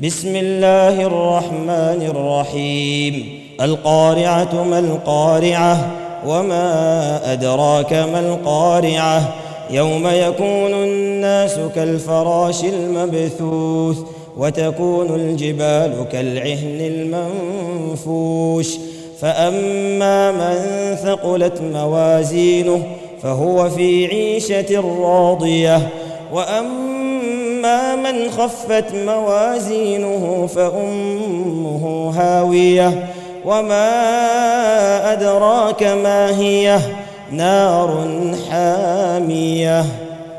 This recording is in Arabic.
بسم الله الرحمن الرحيم. القارعة ما القارعة وما أدراك ما القارعة يوم يكون الناس كالفراش المبثوث وتكون الجبال كالعهن المنفوش فأما من ثقلت موازينه فهو في عيشة راضية وأما من خفت موازينه فأمه هاوية وما أدراك ما هي نار حامية.